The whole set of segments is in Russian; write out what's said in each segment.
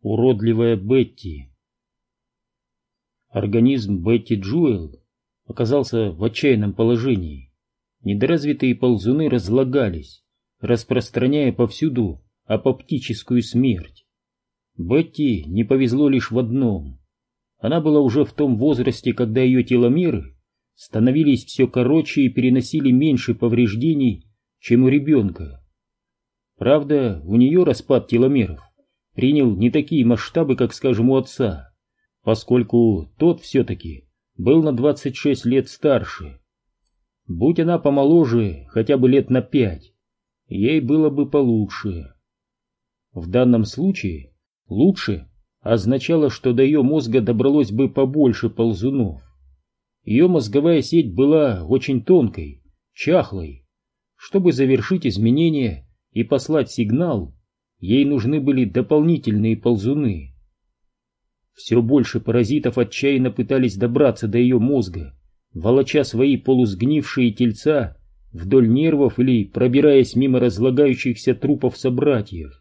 Уродливая Бетти. Организм Бетти Джоэл оказался в отчаянном положении. Недоразвитые ползуны разлагались, распространяя повсюду апоптическую смерть. Бетти не повезло лишь в одном. Она была уже в том возрасте, когда ее теломеры становились все короче и переносили меньше повреждений, чем у ребенка. Правда, у нее распад теломеров принял не такие масштабы, как, скажем, у отца, поскольку тот все-таки был на 26 лет старше. Будь она помоложе, хотя бы лет на 5, ей было бы получше. В данном случае «лучше» означало, что до ее мозга добралось бы побольше ползунов. Ее мозговая сеть была очень тонкой, чахлой. Чтобы завершить изменения и послать сигнал, ей нужны были дополнительные ползуны. Все больше паразитов отчаянно пытались добраться до ее мозга, волоча свои полусгнившие тельца вдоль нервов или пробираясь мимо разлагающихся трупов собратьев.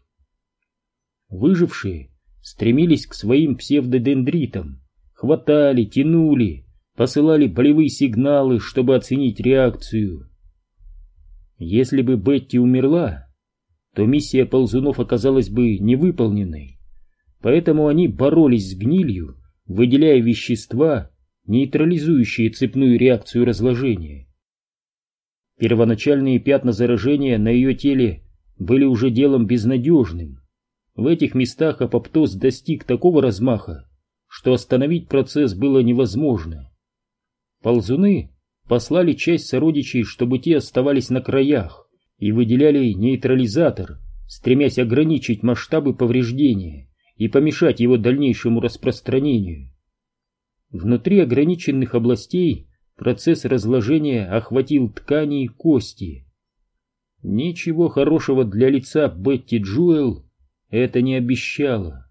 Выжившие стремились к своим псевдодендритам, хватали, тянули, посылали болевые сигналы, чтобы оценить реакцию. Если бы Бетти умерла, то миссия ползунов оказалась бы невыполненной, поэтому они боролись с гнилью, выделяя вещества, нейтрализующие цепную реакцию разложения. Первоначальные пятна заражения на ее теле были уже делом безнадежным. В этих местах апоптоз достиг такого размаха, что остановить процесс было невозможно. Ползуны послали часть сородичей, чтобы те оставались на краях, и выделяли нейтрализатор, стремясь ограничить масштабы повреждения и помешать его дальнейшему распространению. Внутри ограниченных областей процесс разложения охватил ткани и кости. Ничего хорошего для лица Бетти Джоэл это не обещало.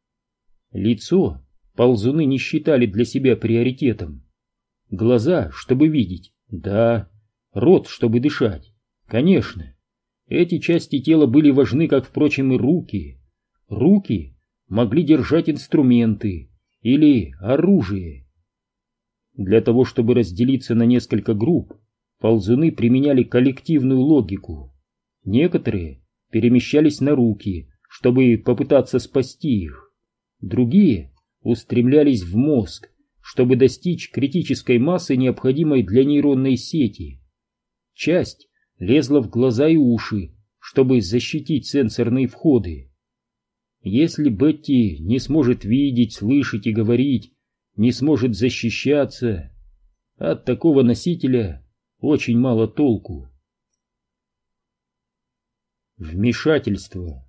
Лицо ползуны не считали для себя приоритетом. Глаза, чтобы видеть, да, рот, чтобы дышать. Конечно, эти части тела были важны, как, впрочем, и руки. Руки могли держать инструменты или оружие. Для того, чтобы разделиться на несколько групп, ползуны применяли коллективную логику. Некоторые перемещались на руки, чтобы попытаться спасти их. Другие устремлялись в мозг, чтобы достичь критической массы, необходимой для нейронной сети. Часть лезла в глаза и уши, чтобы защитить сенсорные входы. Если Бетти не сможет видеть, слышать и говорить, не сможет защищаться, от такого носителя очень мало толку. Вмешательство.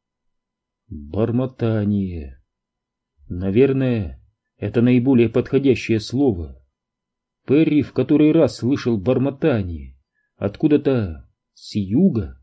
Бормотание. Наверное, это наиболее подходящее слово. Перри в который раз слышал бормотание. Откуда-то с юга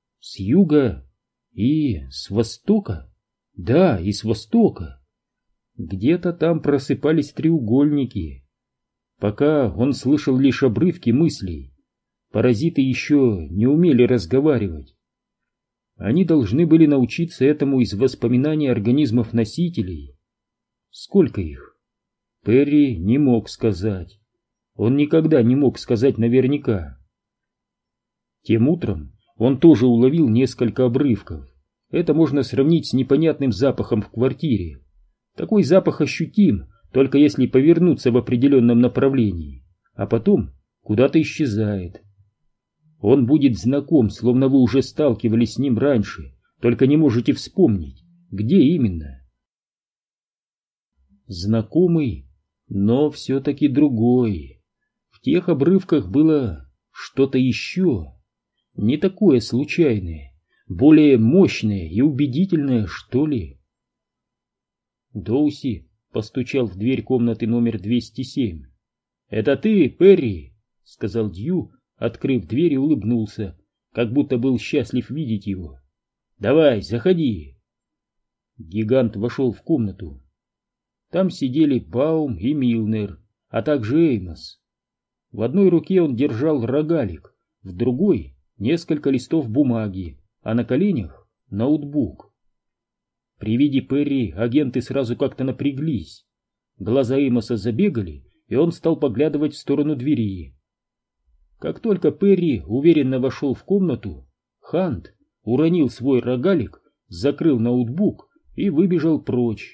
и с востока. Да, и с востока. Где-то там просыпались треугольники. Пока он слышал лишь обрывки мыслей. Паразиты еще не умели разговаривать. Они должны были научиться этому из воспоминаний организмов-носителей. Сколько их? Перри не мог сказать. Он никогда не мог сказать наверняка. Тем утром он тоже уловил несколько обрывков. Это можно сравнить с непонятным запахом в квартире. Такой запах ощутим, только если повернуться в определенном направлении, а потом куда-то исчезает. Он будет знаком, словно вы уже сталкивались с ним раньше, только не можете вспомнить, где именно. Знакомый, но все-таки другой. В тех обрывках было что-то еще. Не такое случайное, более мощное и убедительное, что ли. Доуси постучал в дверь комнаты номер 207. «Это ты, Перри?» — сказал Дью, открыв дверь, и улыбнулся, как будто был счастлив видеть его. «Давай, заходи». Гигант вошел в комнату. Там сидели Баум и Милнер, а также Эймос. В одной руке он держал рогалик, в другой — несколько листов бумаги, а на коленях — ноутбук. При виде Перри агенты сразу как-то напряглись. Глаза Эймоса забегали, и он стал поглядывать в сторону двери. Как только Перри уверенно вошел в комнату, Хант уронил свой рогалик, закрыл ноутбук и выбежал прочь.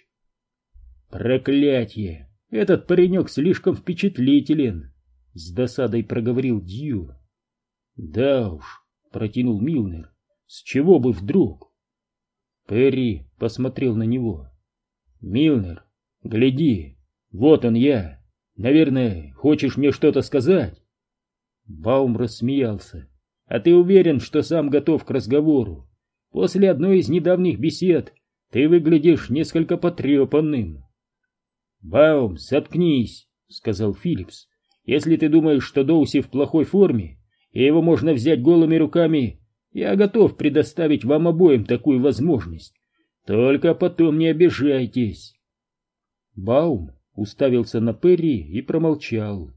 «Проклятье! Этот паренек слишком впечатлителен!» — с досадой проговорил Дью. «Да уж», — протянул Милнер, — «с чего бы вдруг?» Перри посмотрел на него. «Милнер, гляди, вот он я. Наверное, хочешь мне что-то сказать?» Баум рассмеялся. «А ты уверен, что сам готов к разговору? После одной из недавних бесед ты выглядишь несколько потрепанным». «Баум, заткнись», — сказал Филлипс. «Если ты думаешь, что Доуси в плохой форме, и его можно взять голыми руками, я готов предоставить вам обоим такую возможность. Только потом не обижайтесь». Баум уставился на Перри и промолчал.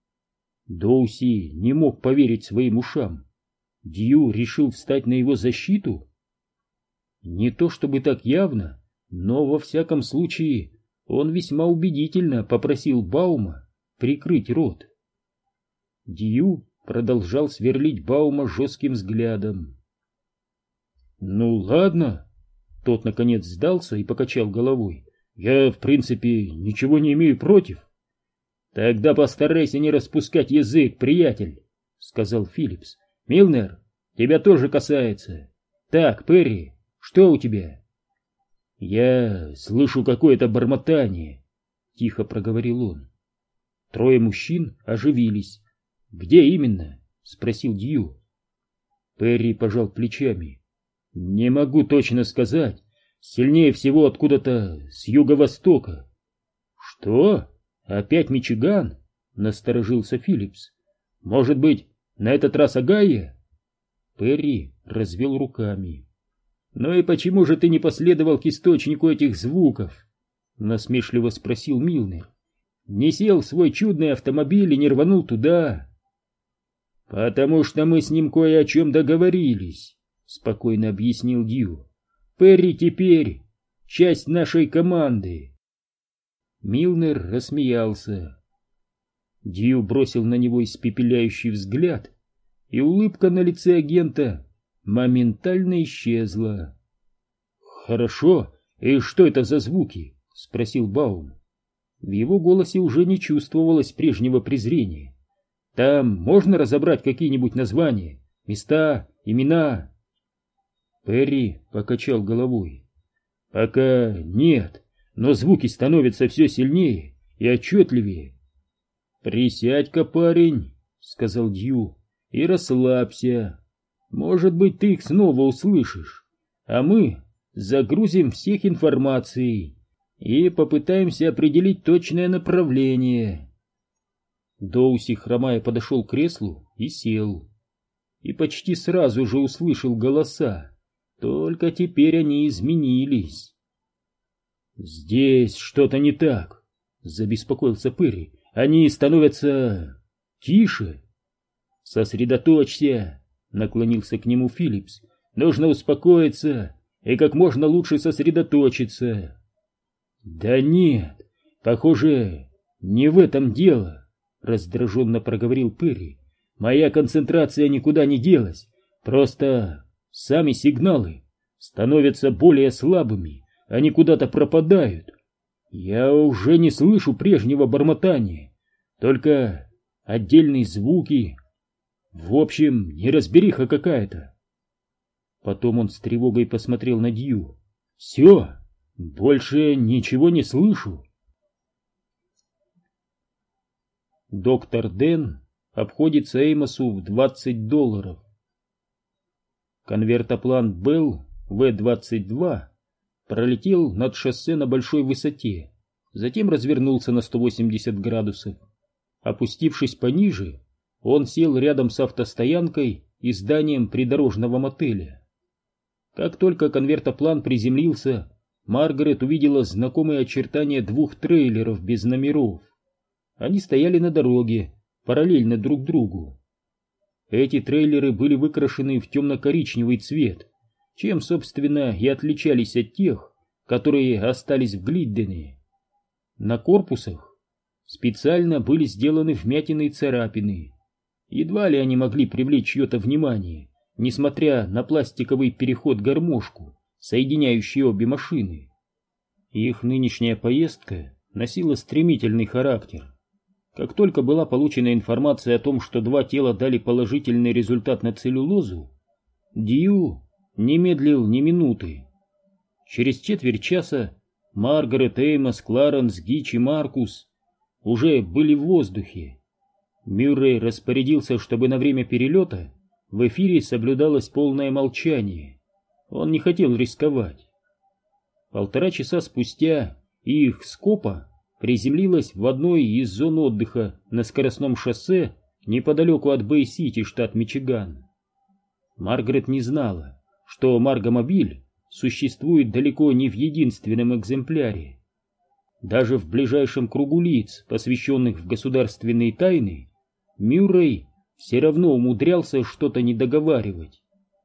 Доуси не мог поверить своим ушам. Дью решил встать на его защиту? Не то чтобы так явно, но во всяком случае он весьма убедительно попросил Баума прикрыть рот. Дью продолжал сверлить Баума жестким взглядом. «Ну ладно», — тот наконец сдался и покачал головой. «Я, в принципе, ничего не имею против». «Тогда постарайся не распускать язык, приятель», — сказал Филлипс. «Милнер, тебя тоже касается. Так, Перри, что у тебя?» «Я слышу какое-то бормотание», — тихо проговорил он. Трое мужчин оживились. «Где именно?» — спросил Дью. Перри пожал плечами. «Не могу точно сказать. Сильнее всего откуда-то с юго-востока». «Что? Опять Мичиган?» — насторожился Филлипс. «Может быть, на этот раз Огайо?» Перри развел руками. «Ну и почему же ты не последовал к источнику этих звуков?» — насмешливо спросил Милнер. «Не сел в свой чудный автомобиль и не рванул туда?» «Потому что мы с ним кое о чем договорились», — спокойно объяснил Дью. «Перри теперь часть нашей команды». Милнер рассмеялся. Дью бросил на него испепеляющий взгляд, и улыбка на лице агента моментально исчезла. «Хорошо, и что это за звуки?» — спросил Баум. В его голосе уже не чувствовалось прежнего презрения. «Там можно разобрать какие-нибудь названия, места, имена?» Перри покачал головой. «Пока нет, но звуки становятся все сильнее и отчетливее». «Присядь-ка, парень», — сказал Дью, — «и расслабься. Может быть, ты их снова услышишь, а мы загрузим всех информацией и попытаемся определить точное направление». Доуси, хромая, подошел к креслу и сел. И почти сразу же услышал голоса, только теперь они изменились. «Здесь что-то не так», — забеспокоился Перри. «Они становятся тише». «Сосредоточься», — наклонился к нему Филлипс. «Нужно успокоиться и как можно лучше сосредоточиться». «Да нет, похоже, не в этом дело», — раздраженно проговорил Перри. «Моя концентрация никуда не делась, просто сами сигналы становятся более слабыми, они куда-то пропадают. Я уже не слышу прежнего бормотания, только отдельные звуки. В общем, неразбериха какая-то». Потом он с тревогой посмотрел на Дью. «Все, больше ничего не слышу». Доктор Дэн обходится Эймосу в $20. Конвертоплан Белл В-22 пролетел над шоссе на большой высоте, затем развернулся на 180 градусов. Опустившись пониже, он сел рядом с автостоянкой и зданием придорожного мотеля. Как только конвертоплан приземлился, Маргарет увидела знакомые очертания двух трейлеров без номеров. Они стояли на дороге, параллельно друг другу. Эти трейлеры были выкрашены в темно-коричневый цвет, чем, собственно, и отличались от тех, которые остались в Глиддене. На корпусах специально были сделаны вмятины и царапины. Едва ли они могли привлечь чье-то внимание, несмотря на пластиковый переход-гармошку, соединяющий обе машины. Их нынешняя поездка носила стремительный характер. Как только была получена информация о том, что два тела дали положительный результат на целлюлозу, Дью не медлил ни минуты. Через четверть часа Маргарет, Эймос, Кларенс, Гич и Маркус уже были в воздухе. Мюррей распорядился, чтобы на время перелета в эфире соблюдалось полное молчание. Он не хотел рисковать. 1,5 часа спустя их Скопа приземлилась в одной из зон отдыха на скоростном шоссе неподалеку от Бэй-Сити, штат Мичиган. Маргарет не знала, что Маргомобиль существует далеко не в единственном экземпляре. Даже в ближайшем кругу лиц, посвященных в государственные тайны, Мюррей все равно умудрялся что-то недоговаривать.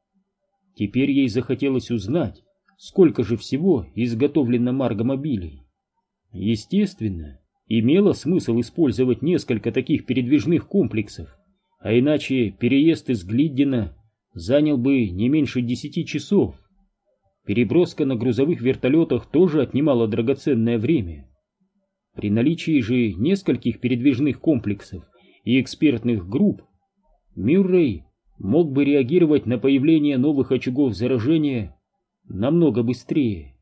Теперь ей захотелось узнать, сколько же всего изготовлено Маргомобилей. Естественно, имело смысл использовать несколько таких передвижных комплексов, а иначе переезд из Глиддена занял бы не меньше 10 часов. Переброска на грузовых вертолетах тоже отнимала драгоценное время. При наличии же нескольких передвижных комплексов и экспертных групп Мюррей мог бы реагировать на появление новых очагов заражения намного быстрее.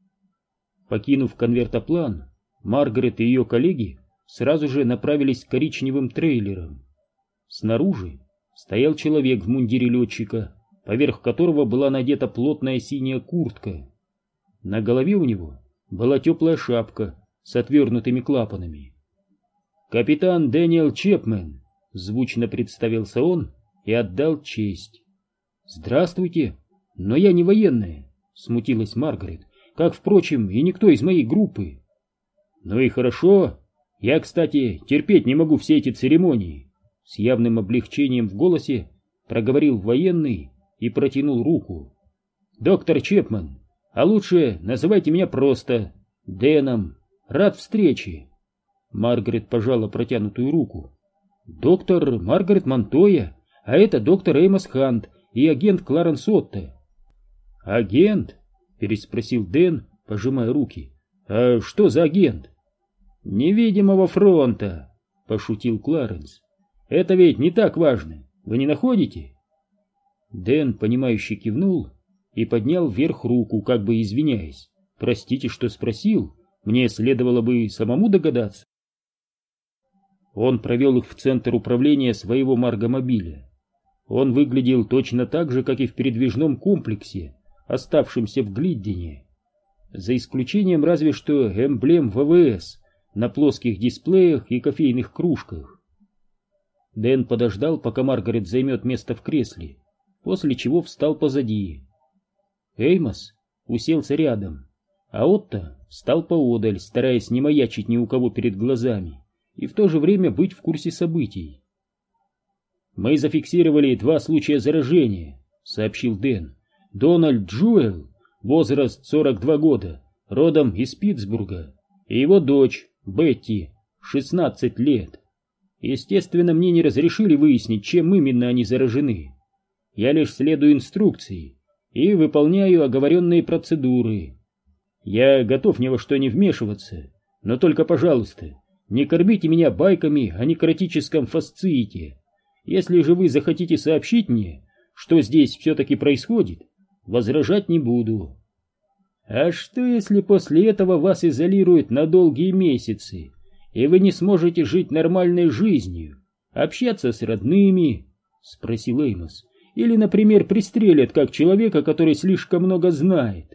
Покинув конвертоплан, Маргарет и ее коллеги сразу же направились к коричневым трейлерам. Снаружи стоял человек в мундире летчика, поверх которого была надета плотная синяя куртка. На голове у него была теплая шапка с отвернутыми клапанами. «Капитан Дэниел Чепмен», — звучно представился он и отдал честь. «Здравствуйте, но я не военная», — смутилась Маргарет, «как, впрочем, и никто из моей группы». «Ну и хорошо. Я, кстати, терпеть не могу все эти церемонии», — с явным облегчением в голосе проговорил военный и протянул руку. «Доктор Чепмен, а лучше называйте меня просто Дэном. Рад встрече». Маргарет пожала протянутую руку. «Доктор Маргарет Монтоя, а это доктор Эймос Хант и агент Кларенс Отто». «Агент?» — переспросил Дэн, пожимая руки. «А что за агент?» «Невидимого фронта», — пошутил Кларенс. «Это ведь не так важно, вы не находите?» Дэн, понимающе кивнул и поднял вверх руку, как бы извиняясь. «Простите, что спросил, мне следовало бы самому догадаться». Он провел их в центр управления своего Маргомобиля. Он выглядел точно так же, как и в передвижном комплексе, оставшемся в Глиддене, за исключением разве что эмблем ВВС на плоских дисплеях и кофейных кружках. Дэн подождал, пока Маргарет займет место в кресле, после чего встал позади. Эймос уселся рядом, а Отто встал поодаль, стараясь не маячить ни у кого перед глазами и в то же время быть в курсе событий. «Мы зафиксировали 2 случая заражения», — сообщил Дэн. «Дональд Джуэл, возраст 42 года, родом из Питтсбурга, и его дочь Бетти, 16 лет. Естественно, мне не разрешили выяснить, чем именно они заражены. Я лишь следую инструкции и выполняю оговоренные процедуры. Я готов ни во что не вмешиваться, но только, пожалуйста, не кормите меня байками о некротическом фасциите. Если же вы захотите сообщить мне, что здесь все-таки происходит, возражать не буду». «А что, если после этого вас изолируют на долгие месяцы, и вы не сможете жить нормальной жизнью, общаться с родными?» — спросил Эймос. «Или, например, пристрелят как человека, который слишком много знает?»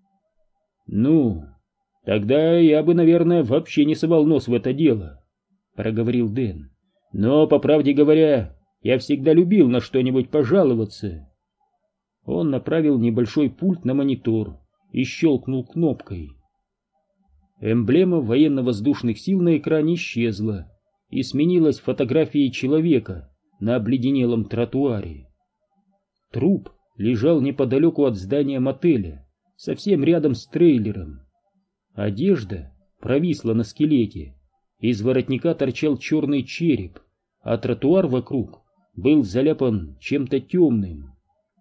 «Ну, тогда я бы, наверное, вообще не совал нос в это дело», — проговорил Дэн. «Но, по правде говоря, я всегда любил на что-нибудь пожаловаться». Он направил небольшой пульт на монитор и щелкнул кнопкой. Эмблема военно-воздушных сил на экране исчезла и сменилась фотографией человека на обледенелом тротуаре. Труп лежал неподалеку от здания мотеля, совсем рядом с трейлером. Одежда провисла на скелете, из воротника торчал черный череп, а тротуар вокруг был заляпан чем-то темным.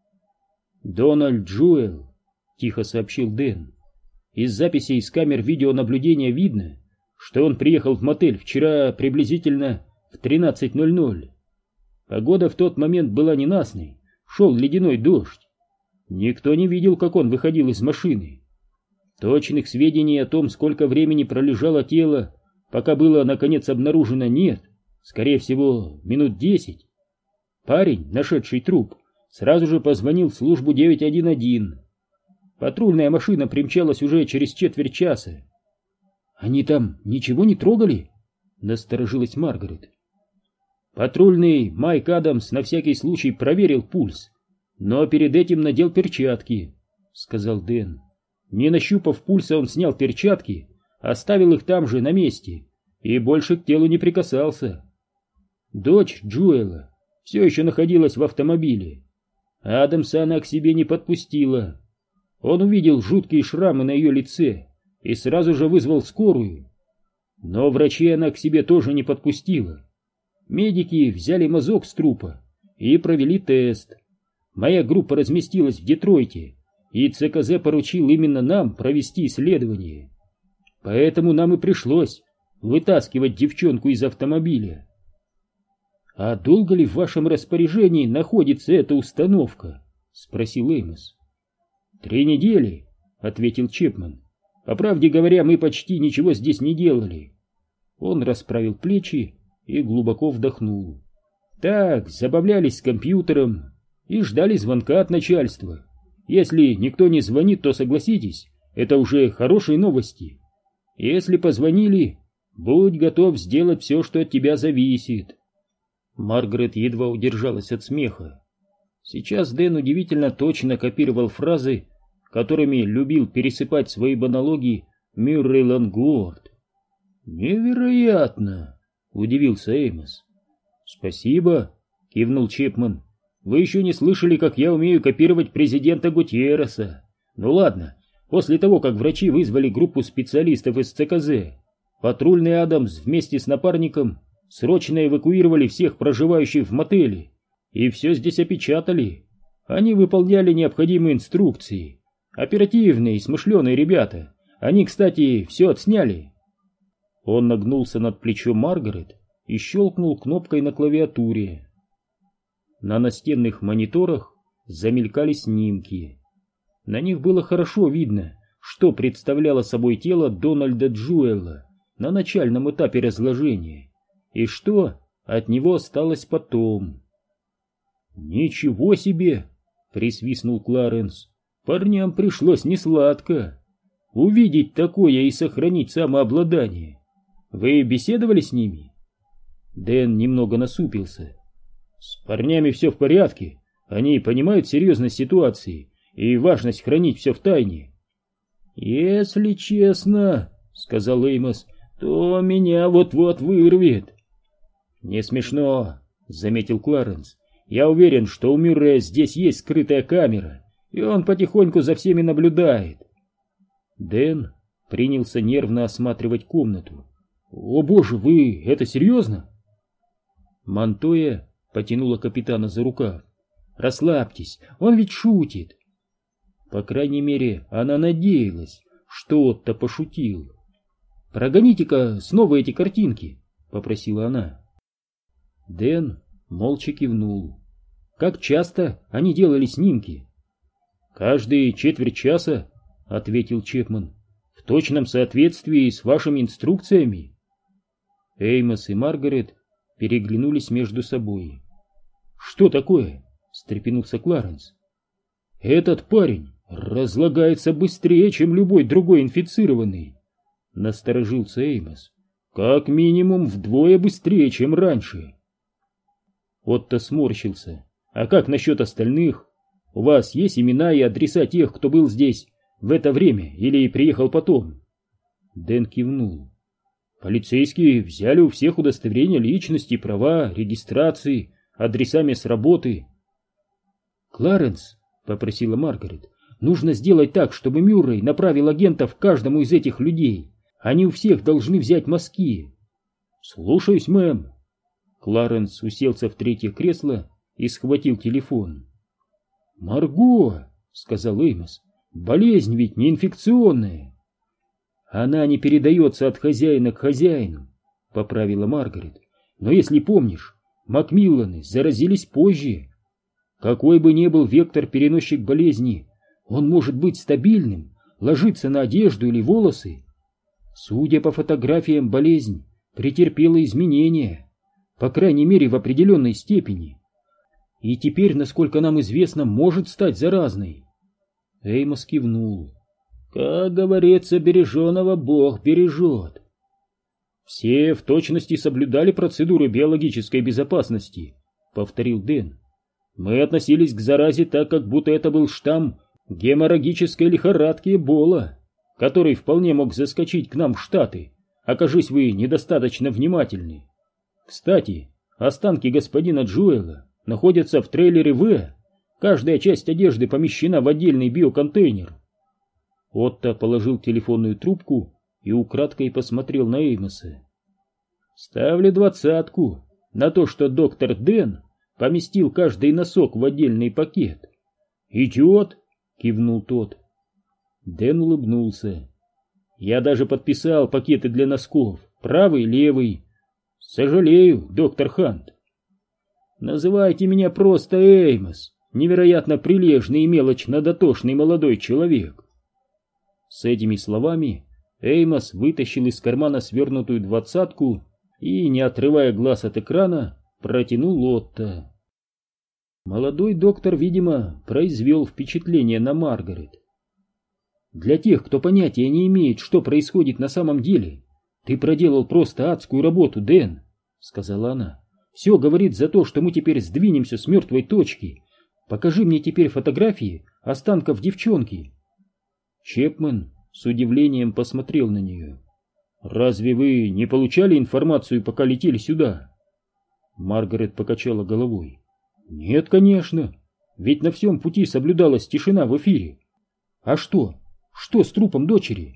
«Дональд Джуэл», — тихо сообщил Дэн. «Из записей с камер видеонаблюдения видно, что он приехал в мотель вчера приблизительно в 13:00. Погода в тот момент была ненастной, шел ледяной дождь. Никто не видел, как он выходил из машины. Точных сведений о том, сколько времени пролежало тело, пока было наконец обнаружено, нет, скорее всего, минут 10. Парень, нашедший труп, сразу же позвонил в службу 911. Патрульная машина примчалась уже через четверть часа. «Они там ничего не трогали?» — насторожилась Маргарет. Патрульный Майк Адамс на всякий случай проверил пульс, но перед этим надел перчатки, — сказал Дэн. Не нащупав пульса, он снял перчатки, оставил их там же на месте и больше к телу не прикасался. Дочь Джуэла все еще находилась в автомобиле. Адамса она к себе не подпустила. Он увидел жуткие шрамы на ее лице и сразу же вызвал скорую. Но врачей она к себе тоже не подпустила. Медики взяли мазок с трупа и провели тест. Моя группа разместилась в Детройте, и ЦКЗ поручил именно нам провести исследование. Поэтому нам и пришлось вытаскивать девчонку из автомобиля. — А долго ли в вашем распоряжении находится эта установка? — спросил Эймос. — 3 недели, — ответил Чепман. — По правде говоря, мы почти ничего здесь не делали. Он расправил плечи и глубоко вдохнул. Так, забавлялись с компьютером и ждали звонка от начальства. Если никто не звонит, то согласитесь, это уже хорошие новости. Если позвонили, будь готов сделать все, что от тебя зависит. Маргарет едва удержалась от смеха. Сейчас Дэн удивительно точно копировал фразы, которыми любил пересыпать свои монологи Мюррей Лангуорт. «Невероятно!» — удивился Эймос. «Спасибо», — кивнул Чепман. «Вы еще не слышали, как я умею копировать президента Гутьерреса. Ну ладно, после того, как врачи вызвали группу специалистов из ЦКЗ, патрульный Адамс вместе с напарником срочно эвакуировали всех проживающих в мотеле и все здесь опечатали. Они выполняли необходимые инструкции. Оперативные и смышленые ребята. Они, кстати, все отсняли». Он нагнулся над плечом Маргарет и щелкнул кнопкой на клавиатуре. На настенных мониторах замелькали снимки. На них было хорошо видно, что представляло собой тело Дональда Джуэла на начальном этапе разложения и что от него осталось потом. «Ничего себе!» — присвистнул Кларенс. «Парням пришлось несладко. Увидеть такое и сохранить самообладание. Вы беседовали с ними?» Дэн немного насупился. «С парнями все в порядке. Они понимают серьезность ситуации и важность хранить все в тайне». «Если честно, — сказал Эймос, — то меня вот-вот вырвет». «Не смешно, — заметил Кларенс. Я уверен, что у Мюррея здесь есть скрытая камера, и он потихоньку за всеми наблюдает». Дэн принялся нервно осматривать комнату. «О боже, вы это серьезно?» Монтоя потянула капитана за рукав. «Расслабьтесь, он ведь шутит». По крайней мере, она надеялась, что Отто пошутил. «Прогоните-ка снова эти картинки», — попросила она. Дэн молча кивнул. «Как часто они делали снимки?» «Каждые четверть часа», — ответил Чепман, — «в точном соответствии с вашими инструкциями». Эймос и Маргарет переглянулись между собой. «Что такое?» — встрепенулся Кларенс. «Этот парень разлагается быстрее, чем любой другой инфицированный», — насторожился Эймос. «Как минимум вдвое быстрее, чем раньше». Отто сморщился. «А как насчет остальных? У вас есть имена и адреса тех, кто был здесь в это время или приехал потом?» Дэн кивнул. «Полицейские взяли у всех удостоверения личности, права, регистрации, адреса мест работы». «Кларенс», — попросила Маргарет, — Нужно сделать так, чтобы Мюррей направил агентов к каждому из этих людей. Они у всех должны взять мазки. Слушаюсь, мэм. Кларенс уселся в третье кресло и схватил телефон. «Марго», — сказал Эймос, — «болезнь ведь не инфекционная». «Она не передается от хозяина к хозяину», — поправила Маргарет. «Но если помнишь, Макмилланы заразились позже. Какой бы ни был вектор-переносчик болезни, он может быть стабильным, ложиться на одежду или волосы. Судя по фотографиям, болезнь претерпела изменения, по крайней мере в определенной степени. И теперь, насколько нам известно, может стать заразной». Эймос кивнул. «Как говорится, береженого Бог бережет». «Все в точности соблюдали процедуры биологической безопасности», — повторил Дэн. «Мы относились к заразе так, как будто это был штамм геморрагической лихорадки Эбола, который вполне мог заскочить к нам в Штаты, окажись вы недостаточно внимательны. Кстати, останки господина Джоэла находятся в трейлере В. Каждая часть одежды помещена в отдельный биоконтейнер». Отто положил телефонную трубку и украдкой посмотрел на Эймоса. «Ставлю 20 на то, что доктор Дэн поместил каждый носок в отдельный пакет». «Идет!» — кивнул тот. Дэн улыбнулся. «Я даже подписал пакеты для носков, правый, левый. Сожалею, доктор Хант». «Называйте меня просто Эймос, невероятно прилежный и мелочно-дотошный молодой человек». С этими словами Эймос вытащил из кармана свернутую 20 и, не отрывая глаз от экрана, протянул Отто. Молодой доктор, видимо, произвел впечатление на Маргарет. «Для тех, кто понятия не имеет, что происходит на самом деле, ты проделал просто адскую работу, Дэн», — сказала она. «Все говорит за то, что мы теперь сдвинемся с мертвой точки. Покажи мне теперь фотографии останков девчонки». Чепмен с удивлением посмотрел на нее. «Разве вы не получали информацию, пока летели сюда?» Маргарет покачала головой. «Нет, конечно, ведь на всем пути соблюдалась тишина в эфире. А что? Что с трупом дочери?»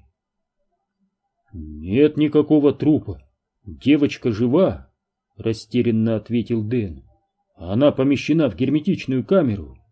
«Нет никакого трупа. Девочка жива», — растерянно ответил Дэн. «Она помещена в герметичную камеру.